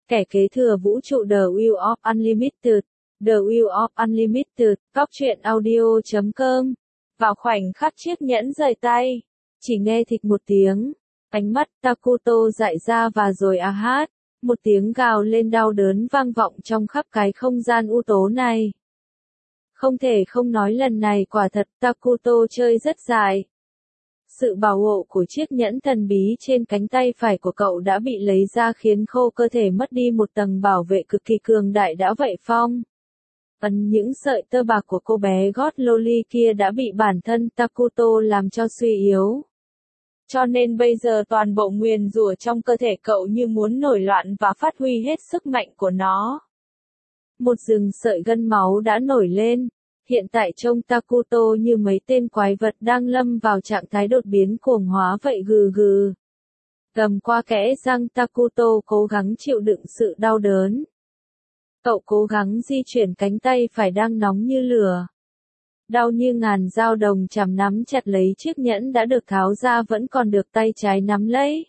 Kẻ kế thừa vũ trụ The Wheel of Unlimited. The Wheel of Unlimited, Cóc truyện audio.com. Vào khoảnh khắc chiếc nhẫn rời tay, chỉ nghe thịch một tiếng, ánh mắt Takuto dại ra và rồi hát, một tiếng gào lên đau đớn vang vọng trong khắp cái không gian u tối này. Không thể không nói lần này quả thật Takuto chơi rất dài. Sự bảo hộ của chiếc nhẫn thần bí trên cánh tay phải của cậu đã bị lấy ra khiến khô cơ thể mất đi một tầng bảo vệ cực kỳ cường đại đã vậy phong. Những sợi tơ bạc của cô bé gót loli kia đã bị bản thân Takuto làm cho suy yếu. Cho nên bây giờ toàn bộ nguyền rủa trong cơ thể cậu như muốn nổi loạn và phát huy hết sức mạnh của nó. Một rừng sợi gân máu đã nổi lên. Hiện tại trông Takuto như mấy tên quái vật đang lâm vào trạng thái đột biến cuồng hóa vậy gừ gừ. Gầm qua kẽ răng Takuto cố gắng chịu đựng sự đau đớn. Cậu cố gắng di chuyển cánh tay phải đang nóng như lửa. Đau như ngàn dao đồng chằm nắm chặt lấy chiếc nhẫn đã được tháo ra vẫn còn được tay trái nắm lấy.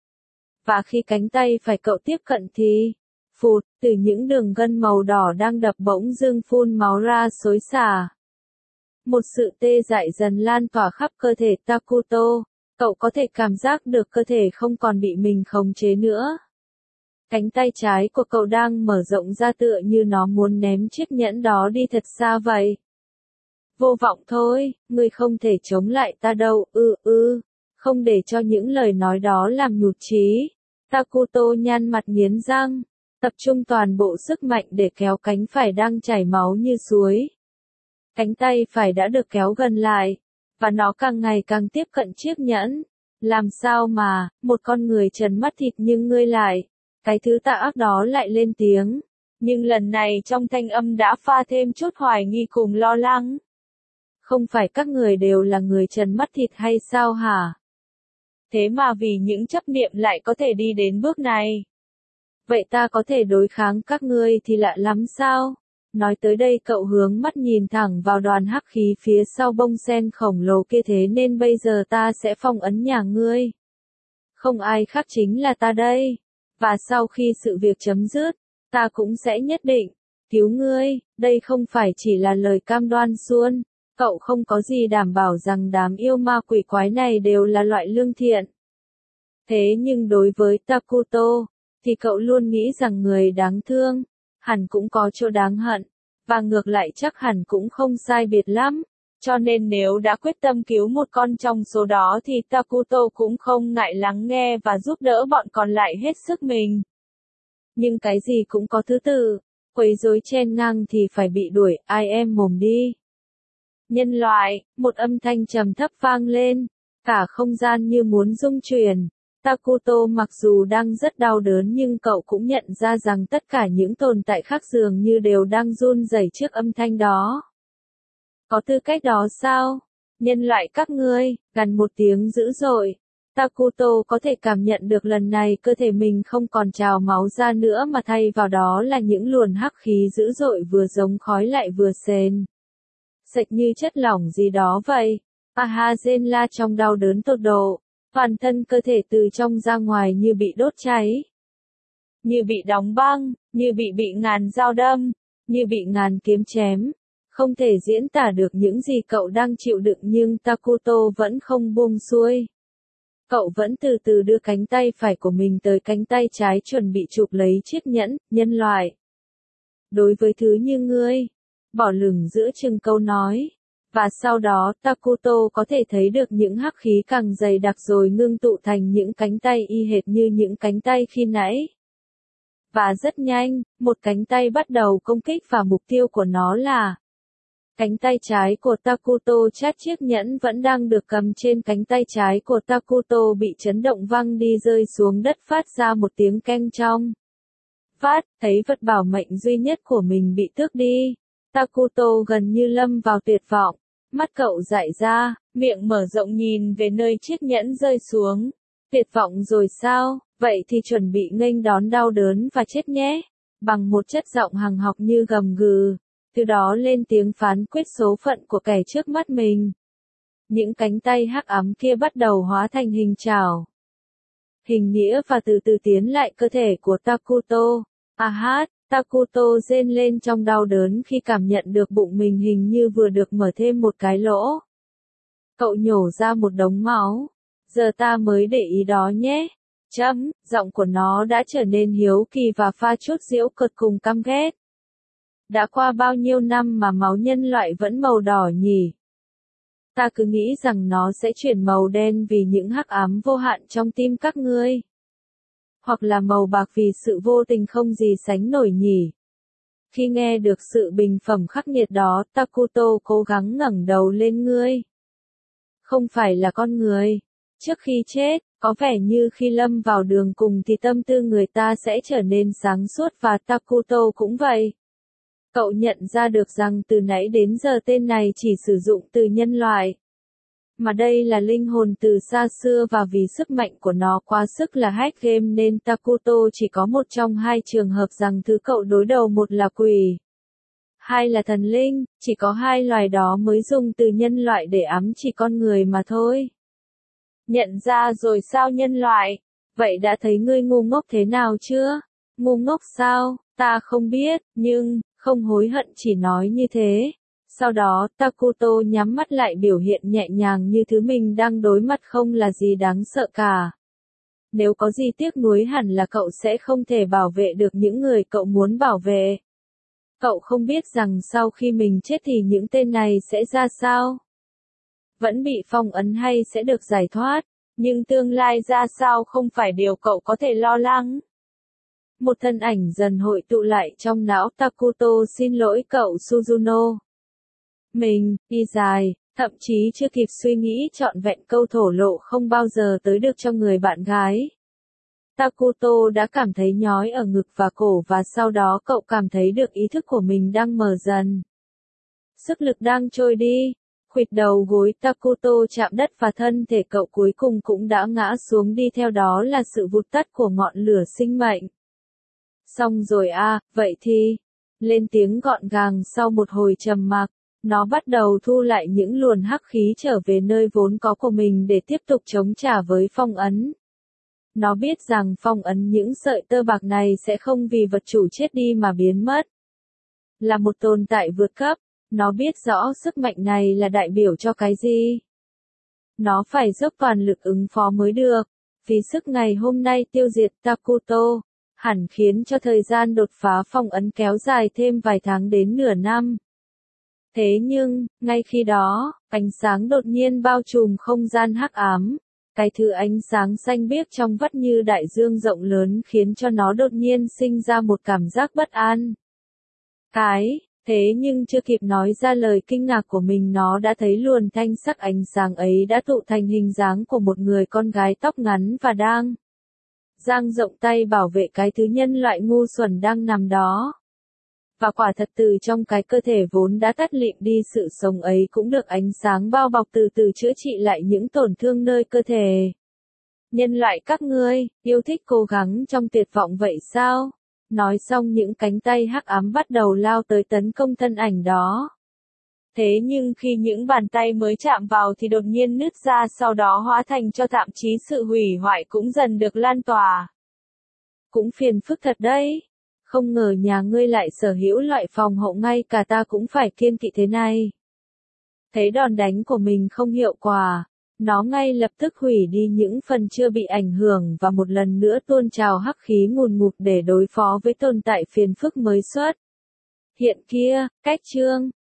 Và khi cánh tay phải cậu tiếp cận thì, phụt, từ những đường gân màu đỏ đang đập bỗng dưng phun máu ra xối xả. Một sự tê dại dần lan tỏa khắp cơ thể Takuto, cậu có thể cảm giác được cơ thể không còn bị mình khống chế nữa. Cánh tay trái của cậu đang mở rộng ra tựa như nó muốn ném chiếc nhẫn đó đi thật xa vậy. Vô vọng thôi, ngươi không thể chống lại ta đâu, không để cho những lời nói đó làm nhụt chí. Takuto nhăn mặt nghiến răng, tập trung toàn bộ sức mạnh để kéo cánh phải đang chảy máu như suối. Cánh tay phải đã được kéo gần lại, và nó càng ngày càng tiếp cận chiếc nhẫn. Làm sao mà, một con người trần mắt thịt nhưng ngươi lại, cái thứ tà ác đó lại lên tiếng. Nhưng lần này trong thanh âm đã pha thêm chút hoài nghi cùng lo lắng. Không phải các người đều là người trần mắt thịt hay sao hả? Thế mà vì những chấp niệm lại có thể đi đến bước này. Vậy ta có thể đối kháng các ngươi thì lạ lắm sao? Nói tới đây cậu hướng mắt nhìn thẳng vào đoàn hắc khí phía sau bông sen khổng lồ kia thế nên bây giờ ta sẽ phong ấn nhà ngươi. Không ai khác chính là ta đây. Và sau khi sự việc chấm dứt, ta cũng sẽ nhất định cứu ngươi. Đây không phải chỉ là lời cam đoan suông. Cậu không có gì đảm bảo rằng đám yêu ma quỷ quái này đều là loại lương thiện. Thế nhưng đối với Takuto, thì cậu luôn nghĩ rằng người đáng thương, hẳn cũng có chỗ đáng hận, và ngược lại chắc hẳn cũng không sai biệt lắm. Cho nên nếu đã quyết tâm cứu một con trong số đó thì Takuto cũng không ngại lắng nghe và giúp đỡ bọn còn lại hết sức mình. Nhưng cái gì cũng có thứ tự, quấy rối chen ngang thì phải bị đuổi, ai em mồm đi. Nhân loại, một âm thanh trầm thấp vang lên, cả không gian như muốn rung chuyển. Takuto mặc dù đang rất đau đớn nhưng cậu cũng nhận ra rằng tất cả những tồn tại khác dường như đều đang run rẩy trước âm thanh đó. Có tư cách đó sao? Nhân loại các ngươi, gằn một tiếng dữ dội. Takuto có thể cảm nhận được lần này cơ thể mình không còn trào máu ra nữa mà thay vào đó là những luồn hắc khí dữ dội vừa giống khói lại vừa sền sệt như chất lỏng gì đó vậy. Ahazen la trong đau đớn tột độ, toàn thân cơ thể từ trong ra ngoài như bị đốt cháy, như bị đóng băng, như bị ngàn dao đâm, như bị ngàn kiếm chém. Không thể diễn tả được những gì cậu đang chịu đựng nhưng Takuto vẫn không buông xuôi. Cậu vẫn từ từ đưa cánh tay phải của mình tới cánh tay trái chuẩn bị chụp lấy chiếc nhẫn, nhân loại. Đối với thứ như ngươi, bỏ lửng giữa chừng câu nói. Và sau đó Takuto có thể thấy được những hắc khí càng dày đặc rồi ngưng tụ thành những cánh tay y hệt như những cánh tay khi nãy. Và rất nhanh, một cánh tay bắt đầu công kích và mục tiêu của nó là cánh tay trái của Takuto. Chát chiếc nhẫn vẫn đang được cầm trên cánh tay trái của Takuto bị chấn động văng đi rơi xuống đất phát ra một tiếng keng trong. Phát, thấy vật bảo mệnh duy nhất của mình bị tước đi. Takuto gần như lâm vào tuyệt vọng. Mắt cậu dại ra, miệng mở rộng nhìn về nơi chiếc nhẫn rơi xuống. Tuyệt vọng rồi sao? Vậy thì chuẩn bị nghênh đón đau đớn và chết nhé. Bằng một chất giọng hằng học như gầm gừ. Từ đó lên tiếng phán quyết số phận của kẻ trước mắt mình. Những cánh tay hắc ám kia bắt đầu hóa thành hình chảo, hình nĩa và từ từ tiến lại cơ thể của Takuto. À hát, Takuto rên lên trong đau đớn khi cảm nhận được bụng mình hình như vừa được mở thêm một cái lỗ. Cậu nhổ ra một đống máu. Giờ ta mới để ý đó nhé. Giọng của nó đã trở nên hiếu kỳ và pha chút giễu cợt cùng căm ghét. Đã qua bao nhiêu năm mà máu nhân loại vẫn màu đỏ nhỉ? Ta cứ nghĩ rằng nó sẽ chuyển màu đen vì những hắc ám vô hạn trong tim các ngươi. Hoặc là màu bạc vì sự vô tình không gì sánh nổi nhỉ. Khi nghe được sự bình phẩm khắc nghiệt đó, Takuto cố gắng ngẩng đầu lên ngươi. Không phải là con người. Trước khi chết, có vẻ như khi lâm vào đường cùng thì tâm tư người ta sẽ trở nên sáng suốt và Takuto cũng vậy. Cậu nhận ra được rằng từ nãy đến giờ tên này chỉ sử dụng từ nhân loại. Mà đây là linh hồn từ xa xưa và vì sức mạnh của nó quá sức là hack game nên Takuto chỉ có một trong hai trường hợp rằng thứ cậu đối đầu, một là quỷ, hai là thần linh, chỉ có hai loài đó mới dùng từ nhân loại để ám chỉ con người mà thôi. Nhận ra rồi sao nhân loại? Vậy đã thấy ngươi ngu ngốc thế nào chưa? Ngu ngốc sao? Ta không biết, nhưng, không hối hận chỉ nói như thế. Sau đó, Takuto nhắm mắt lại biểu hiện nhẹ nhàng như thứ mình đang đối mặt không là gì đáng sợ cả. Nếu có gì tiếc nuối hẳn là cậu sẽ không thể bảo vệ được những người cậu muốn bảo vệ. Cậu không biết rằng sau khi mình chết thì những tên này sẽ ra sao? Vẫn bị phong ấn hay sẽ được giải thoát? Nhưng tương lai ra sao không phải điều cậu có thể lo lắng. Một thân ảnh dần hội tụ lại trong não Takuto. Xin lỗi cậu Suzuno. Mình, đi dài, thậm chí chưa kịp suy nghĩ trọn vẹn câu thổ lộ không bao giờ tới được cho người bạn gái. Takuto đã cảm thấy nhói ở ngực và cổ và sau đó cậu cảm thấy được ý thức của mình đang mờ dần. Sức lực đang trôi đi. Khuỵt đầu gối Takuto chạm đất và thân thể cậu cuối cùng cũng đã ngã xuống, đi theo đó là sự vụt tắt của ngọn lửa sinh mệnh. Xong rồi à, vậy thì, lên tiếng gọn gàng sau một hồi trầm mặc, nó bắt đầu thu lại những luồn hắc khí trở về nơi vốn có của mình để tiếp tục chống trả với phong ấn. Nó biết rằng phong ấn những sợi tơ bạc này sẽ không vì vật chủ chết đi mà biến mất. Là một tồn tại vượt cấp, nó biết rõ sức mạnh này là đại biểu cho cái gì. Nó phải dốc toàn lực ứng phó mới được. Vì sức ngày hôm nay tiêu diệt Takuto, hẳn khiến cho thời gian đột phá phong ấn kéo dài thêm vài tháng đến nửa năm. Thế nhưng, ngay khi đó, ánh sáng đột nhiên bao trùm không gian hắc ám. Cái thứ ánh sáng xanh biếc trong vắt như đại dương rộng lớn khiến cho nó đột nhiên sinh ra một cảm giác bất an. Thế nhưng chưa kịp nói ra lời kinh ngạc của mình, nó đã thấy luồn thanh sắc ánh sáng ấy đã tụ thành hình dáng của một người con gái tóc ngắn và đang dang rộng tay bảo vệ cái thứ nhân loại ngu xuẩn đang nằm đó. Và quả thật từ trong cái cơ thể vốn đã tắt lịm đi sự sống ấy cũng được ánh sáng bao bọc từ từ chữa trị lại những tổn thương nơi cơ thể. Nhân loại các ngươi, yêu thích cố gắng trong tuyệt vọng vậy sao? Nói xong những cánh tay hắc ám bắt đầu lao tới tấn công thân ảnh đó. Thế nhưng khi những bàn tay mới chạm vào thì đột nhiên nứt ra, sau đó hóa thành cho thậm chí sự hủy hoại cũng dần được lan tỏa. Cũng phiền phức thật đấy. Không ngờ nhà ngươi lại sở hữu loại phòng hộ ngay cả ta cũng phải kiêng kỵ thế này. Thấy đòn đánh của mình không hiệu quả, nó ngay lập tức hủy đi những phần chưa bị ảnh hưởng và một lần nữa tuôn trào hắc khí ngùn ngụt để đối phó với tồn tại phiền phức mới xuất hiện kia. Cách chương